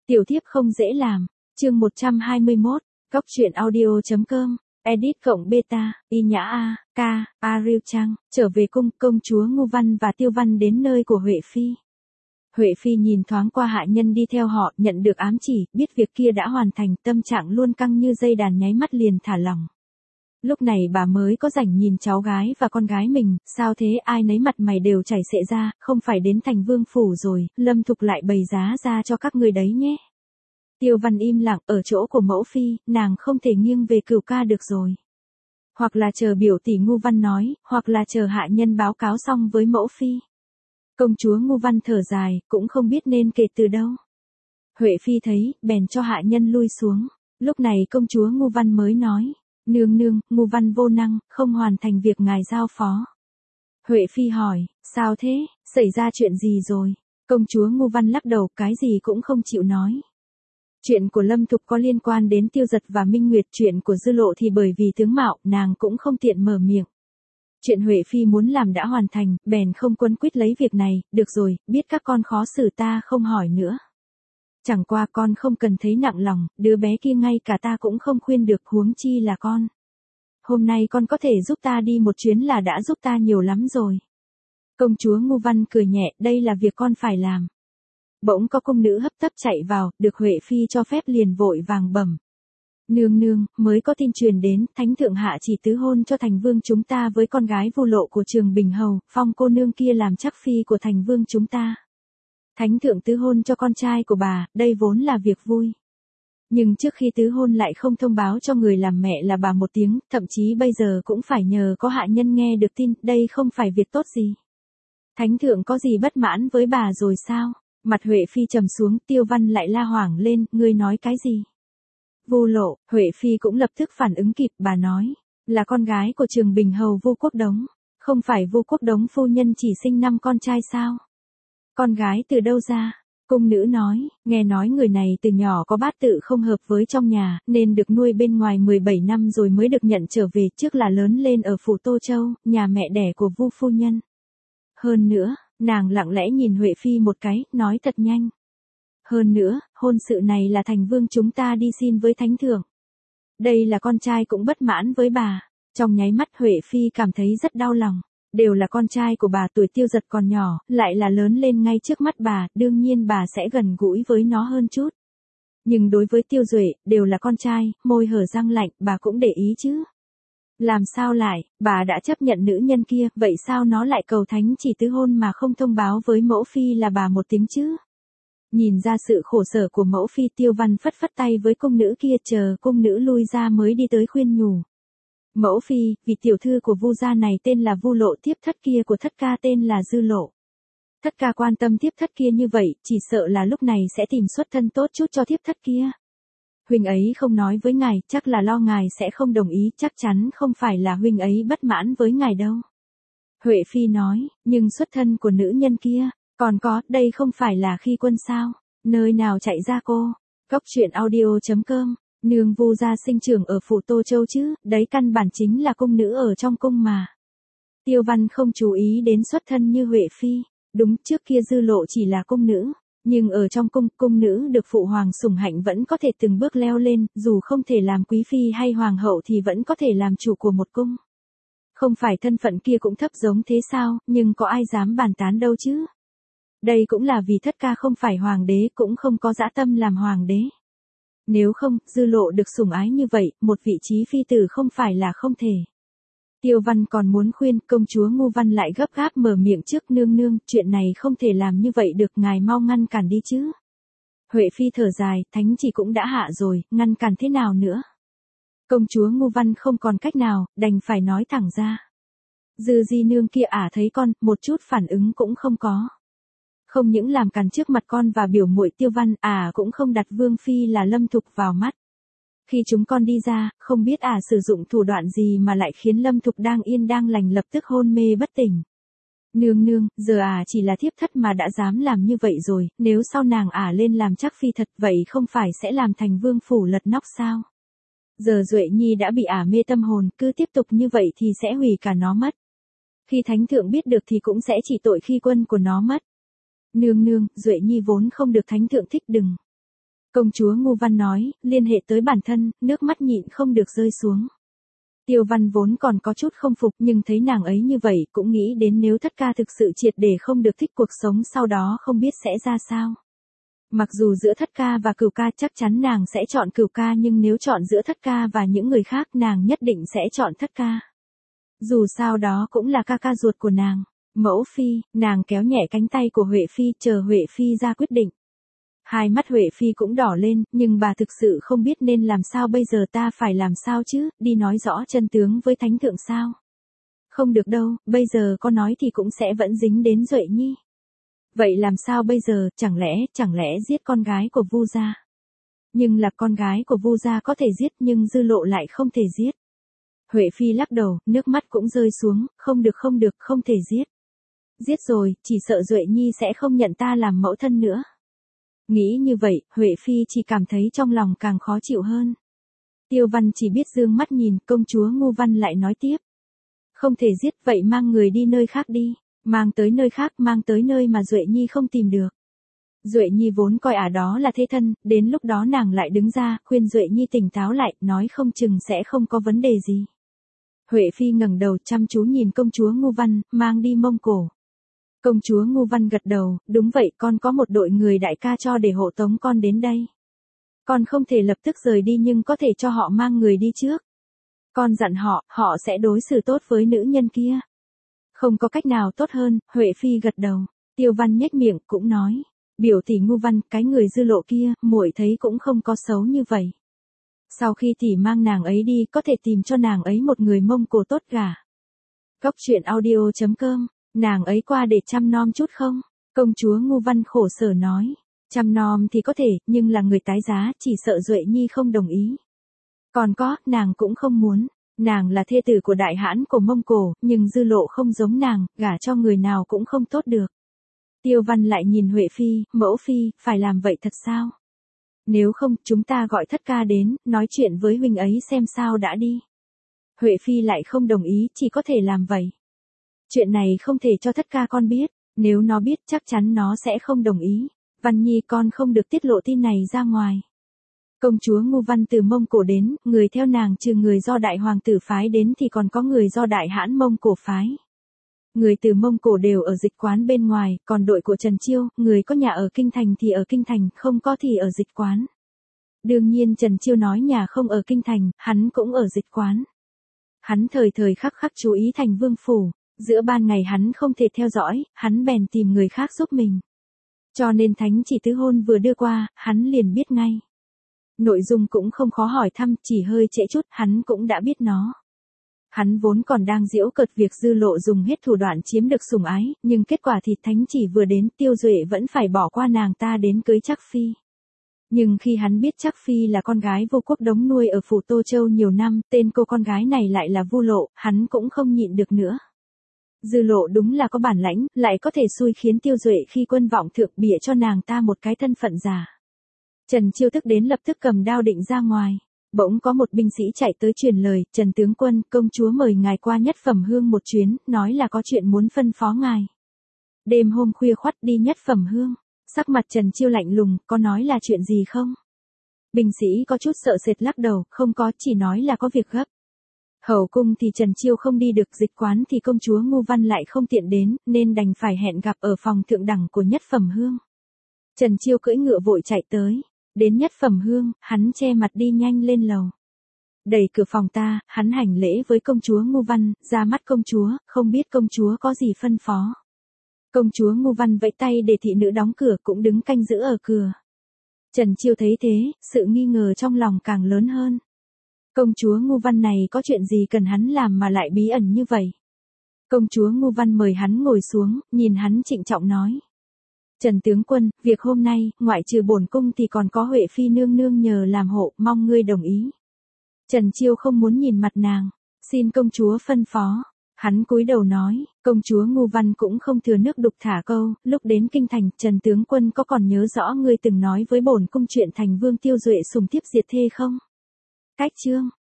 Tiểu thiếp không dễ làm. Chương 121, Cóc truyện audio.com, edit cộng beta, y nhã a, ca, Ariel Trang, trở về cung, công chúa Ngưu Văn và Tiêu Văn đến nơi của Huệ Phi. Huệ Phi nhìn thoáng qua hạ nhân đi theo họ, nhận được ám chỉ, biết việc kia đã hoàn thành, tâm trạng luôn căng như dây đàn nháy mắt liền thả lỏng. Lúc này bà mới có rảnh nhìn cháu gái và con gái mình, sao thế, ai nấy mặt mày đều chảy xệ ra, không phải đến thành vương phủ rồi, Lâm Thục lại bày giá ra cho các người đấy nhé. Tiêu Văn im lặng, ở chỗ của mẫu phi, nàng không thể nghiêng về Cửu ca được rồi. Hoặc là chờ biểu tỷ Ngưu Văn nói, hoặc là chờ hạ nhân báo cáo xong với mẫu phi. Công chúa Ngưu Văn thở dài, cũng không biết nên kể từ đâu. Huệ Phi thấy, bèn cho hạ nhân lui xuống. Lúc này công chúa Ngưu Văn mới nói, nương nương, Ngưu Văn vô năng, không hoàn thành việc ngài giao phó. Huệ Phi hỏi, sao thế, xảy ra chuyện gì rồi? Công chúa Ngưu Văn lắc đầu, cái gì cũng không chịu nói. Chuyện của Lâm Thục có liên quan đến Tiêu Giật và Minh Nguyệt, chuyện của Dư Lộ thì bởi vì tướng mạo, nàng cũng không tiện mở miệng. Chuyện Huệ Phi muốn làm đã hoàn thành, bèn không quấn quýt lấy việc này, được rồi, biết các con khó xử ta không hỏi nữa. Chẳng qua con không cần thấy nặng lòng, đứa bé kia ngay cả ta cũng không khuyên được, huống chi là con. Hôm nay con có thể giúp ta đi một chuyến là đã giúp ta nhiều lắm rồi. Công chúa Ngưu Văn cười nhẹ, đây là việc con phải làm. Bỗng có cung nữ hấp tấp chạy vào, được Huệ Phi cho phép liền vội vàng bẩm. Nương nương, mới có tin truyền đến, thánh thượng hạ chỉ tứ hôn cho thành vương chúng ta với con gái Vu Lộ của Trường Bình Hầu, phong cô nương kia làm chắc phi của thành vương chúng ta. Thánh thượng tứ hôn cho con trai của bà, đây vốn là việc vui. Nhưng trước khi tứ hôn lại không thông báo cho người làm mẹ là bà một tiếng, thậm chí bây giờ cũng phải nhờ có hạ nhân nghe được tin, đây không phải việc tốt gì. Thánh thượng có gì bất mãn với bà rồi sao? Mặt Huệ Phi trầm xuống, Tiêu Văn lại la hoảng lên, ngươi nói cái gì? Vu Lộ, Huệ Phi cũng lập tức phản ứng kịp, bà nói, là con gái của Trường Bình Hầu Vu Quốc Đống, không phải Vu Quốc Đống phu nhân chỉ sinh 5 con trai sao? Con gái từ đâu ra? Cung nữ nói, nghe nói người này từ nhỏ có bát tự không hợp với trong nhà, nên được nuôi bên ngoài 17 năm rồi mới được nhận trở về, trước là lớn lên ở phủ Tô Châu, nhà mẹ đẻ của Vu phu nhân. Hơn nữa, nàng lặng lẽ nhìn Huệ Phi một cái, nói thật nhanh. Hơn nữa, hôn sự này là thành vương chúng ta đi xin với thánh thượng. Đây là con trai cũng bất mãn với bà. Trong nháy mắt Huệ Phi cảm thấy rất đau lòng. Đều là con trai của bà, tuổi Tiêu Giật còn nhỏ, lại là lớn lên ngay trước mắt bà, đương nhiên bà sẽ gần gũi với nó hơn chút. Nhưng đối với Tiêu Duệ, đều là con trai, môi hở răng lạnh, bà cũng để ý chứ. Làm sao lại, bà đã chấp nhận nữ nhân kia, vậy sao nó lại cầu thánh chỉ tứ hôn mà không thông báo với mẫu phi là bà một tiếng chứ? Nhìn ra sự khổ sở của mẫu phi, Tiêu Văn phất phất tay với cung nữ kia, chờ cung nữ lui ra mới đi tới khuyên nhủ. Mẫu phi, vị tiểu thư của Vu gia này tên là Vu Lộ, thiếp thất kia của thất ca tên là Dư Lộ. Thất ca quan tâm thiếp thất kia như vậy, chỉ sợ là lúc này sẽ tìm xuất thân tốt chút cho thiếp thất kia. Huynh ấy không nói với ngài, chắc là lo ngài sẽ không đồng ý, chắc chắn không phải là huynh ấy bất mãn với ngài đâu. Huệ Phi nói, nhưng xuất thân của nữ nhân kia, còn có, đây không phải là khi quân sao, nơi nào chạy ra cô. Cóc truyện audio.com, nương Vu gia sinh trưởng ở phủ Tô Châu chứ, đấy căn bản chính là cung nữ ở trong cung mà. Tiêu Văn không chú ý đến xuất thân như Huệ Phi, đúng, trước kia Dư Lộ chỉ là cung nữ. Nhưng ở trong cung, cung nữ được phụ hoàng sủng hạnh vẫn có thể từng bước leo lên, dù không thể làm quý phi hay hoàng hậu thì vẫn có thể làm chủ của một cung. Không phải thân phận kia cũng thấp giống thế sao, nhưng có ai dám bàn tán đâu chứ. Đây cũng là vì thất ca không phải hoàng đế, cũng không có dã tâm làm hoàng đế. Nếu không, Dư Lộ được sủng ái như vậy, một vị trí phi tử không phải là không thể. Tiêu Văn còn muốn khuyên, công chúa Ngưu Văn lại gấp gáp mở miệng trước, nương nương, chuyện này không thể làm như vậy được, ngài mau ngăn cản đi chứ. Huệ Phi thở dài, thánh chỉ cũng đã hạ rồi, ngăn cản thế nào nữa. Công chúa Ngưu Văn không còn cách nào, đành phải nói thẳng ra. Dư di nương kia thấy con, một chút phản ứng cũng không có. Không những làm cản trước mặt con và biểu muội Tiêu Văn, cũng không đặt Vương Phi là Lâm Thục vào mắt. Khi chúng con đi ra, không biết sử dụng thủ đoạn gì mà lại khiến Lâm Thục đang yên đang lành lập tức hôn mê bất tỉnh. Nương nương, giờ chỉ là thiếp thất mà đã dám làm như vậy rồi, nếu sau nàng lên làm chắc phi thật, vậy không phải sẽ làm thành vương phủ lật nóc sao? Giờ Duệ Nhi đã bị mê tâm hồn, cứ tiếp tục như vậy thì sẽ hủy cả nó mất. Khi thánh thượng biết được thì cũng sẽ chỉ tội khi quân của nó mất. Nương nương, Duệ Nhi vốn không được thánh thượng thích, đừng. Công chúa Ngu Văn nói, liên hệ tới bản thân, nước mắt nhịn không được rơi xuống. Tiêu Văn vốn còn có chút không phục nhưng thấy nàng ấy như vậy cũng nghĩ đến nếu Thất Ca thực sự triệt để không được thích cuộc sống sau đó không biết sẽ ra sao. Mặc dù giữa Thất Ca và Cửu Ca chắc chắn nàng sẽ chọn Cửu Ca nhưng nếu chọn giữa Thất Ca và những người khác nàng nhất định sẽ chọn Thất Ca. Dù sao đó cũng là ca ca ruột của nàng. Mẫu phi, nàng kéo nhẹ cánh tay của Huệ phi chờ Huệ phi ra quyết định. Hai mắt Huệ phi cũng đỏ lên, nhưng bà thực sự không biết nên làm sao bây giờ ta phải làm sao chứ, đi nói rõ chân tướng với thánh thượng sao. Không được đâu, bây giờ có nói thì cũng sẽ vẫn dính đến Duệ Nhi. Vậy làm sao bây giờ, chẳng lẽ giết con gái của Vu gia? Nhưng là con gái của Vu gia có thể giết nhưng Dư Lộ lại không thể giết. Huệ phi lắc đầu, nước mắt cũng rơi xuống, không được, không thể giết. Giết rồi, chỉ sợ Duệ Nhi sẽ không nhận ta làm mẫu thân nữa. Nghĩ như vậy, Huệ phi chỉ cảm thấy trong lòng càng khó chịu hơn. Tiêu Văn chỉ biết dương mắt nhìn, công chúa Ngu Văn lại nói tiếp. Không thể giết, vậy mang người đi nơi khác đi. Mang tới nơi khác, mang tới nơi mà Duệ Nhi không tìm được. Duệ Nhi vốn coi đó là thế thân, đến lúc đó nàng lại đứng ra, khuyên Duệ Nhi tỉnh táo lại, nói không chừng sẽ không có vấn đề gì. Huệ phi ngẩng đầu chăm chú nhìn công chúa Ngu Văn, mang đi Mông Cổ. Công chúa Ngu Văn gật đầu, đúng vậy, con có một đội người đại ca cho để hộ tống con đến đây. Con không thể lập tức rời đi nhưng có thể cho họ mang người đi trước. Con dặn họ sẽ đối xử tốt với nữ nhân kia. Không có cách nào tốt hơn, Huệ phi gật đầu. Tiêu Văn nhếch miệng cũng nói, biểu tỷ Ngu Văn, cái người Dư Lộ kia, muội thấy cũng không có xấu như vậy. Sau khi tỷ mang nàng ấy đi, có thể tìm cho nàng ấy một người Mông Cổ tốt gả. Góc truyện audio.com, nàng ấy qua để chăm nom chút không? Công chúa Ngu Văn khổ sở nói, chăm nom thì có thể, nhưng là người tái giá, chỉ sợ Duệ Nhi không đồng ý. Còn có, nàng cũng không muốn. Nàng là thê tử của đại hãn của Mông Cổ, nhưng Dư Lộ không giống nàng, gả cho người nào cũng không tốt được. Tiêu Văn lại nhìn Huệ phi, mẫu phi, phải làm vậy thật sao? Nếu không, chúng ta gọi Thất Ca đến, nói chuyện với huynh ấy xem sao đã đi. Huệ phi lại không đồng ý, chỉ có thể làm vậy. Chuyện này không thể cho Thất Ca con biết, nếu nó biết chắc chắn nó sẽ không đồng ý. Văn Nhi con không được tiết lộ tin này ra ngoài. Công chúa Ngu Văn từ Mông Cổ đến, người theo nàng trừ người do đại hoàng tử phái đến thì còn có người do đại hãn Mông Cổ phái. Người từ Mông Cổ đều ở dịch quán bên ngoài, còn đội của Trần Chiêu, người có nhà ở Kinh Thành thì ở Kinh Thành, không có thì ở dịch quán. Đương nhiên Trần Chiêu nói nhà không ở Kinh Thành, hắn cũng ở dịch quán. Hắn thời thời khắc khắc chú ý Thành Vương phủ, giữa ban ngày hắn không thể theo dõi, hắn bèn tìm người khác giúp mình. Cho nên thánh chỉ tứ hôn vừa đưa qua, hắn liền biết ngay. Nội dung cũng không khó hỏi thăm, chỉ hơi trễ chút, hắn cũng đã biết nó. Hắn vốn còn đang giễu cợt việc Dư Lộ dùng hết thủ đoạn chiếm được sủng ái, nhưng kết quả thì thánh chỉ vừa đến, Tiêu Duệ vẫn phải bỏ qua nàng ta đến cưới Trác Phi. Nhưng khi hắn biết Trác Phi là con gái Vô Quốc Đống nuôi ở phủ Tô Châu nhiều năm, tên cô con gái này lại là Vu Lộ, hắn cũng không nhịn được nữa. Dư Lộ đúng là có bản lãnh, lại có thể xui khiến Tiêu Duệ khi quân vọng thượng bịa cho nàng ta một cái thân phận giả. Trần Chiêu tức đến lập tức cầm đao định ra ngoài. Bỗng có một binh sĩ chạy tới truyền lời, Trần tướng quân, công chúa mời ngài qua Nhất Phẩm Hương một chuyến, nói là có chuyện muốn phân phó ngài. Đêm hôm khuya khoắt đi Nhất Phẩm Hương, sắc mặt Trần Chiêu lạnh lùng, có nói là chuyện gì không? Binh sĩ có chút sợ sệt lắc đầu, không có, chỉ nói là có việc gấp. Hậu cung thì Trần Chiêu không đi được, dịch quán thì công chúa Ngu Văn lại không tiện đến, nên đành phải hẹn gặp ở phòng thượng đẳng của Nhất Phẩm Hương. Trần Chiêu cưỡi ngựa vội chạy tới. Đến Nhất Phẩm Hương, hắn che mặt đi nhanh lên lầu. Đẩy cửa phòng ta, hắn hành lễ với công chúa Ngu Văn, ra mắt công chúa, không biết công chúa có gì phân phó. Công chúa Ngu Văn vẫy tay để thị nữ đóng cửa cũng đứng canh giữ ở cửa. Trần Chiêu thấy thế, sự nghi ngờ trong lòng càng lớn hơn. Công chúa Ngu Văn này có chuyện gì cần hắn làm mà lại bí ẩn như vậy? Công chúa Ngu Văn mời hắn ngồi xuống, nhìn hắn trịnh trọng nói. Trần tướng quân, việc hôm nay, ngoại trừ bổn cung thì còn có Huệ phi nương nương nhờ làm hộ, mong ngươi đồng ý. Trần Chiêu không muốn nhìn mặt nàng, xin công chúa phân phó. Hắn cúi đầu nói, công chúa Ngu Văn cũng không thừa nước đục thả câu, lúc đến kinh thành, Trần tướng quân có còn nhớ rõ ngươi từng nói với bổn cung chuyện Thành Vương Tiêu Duệ sùng thiếp diệt thê không? Cách chương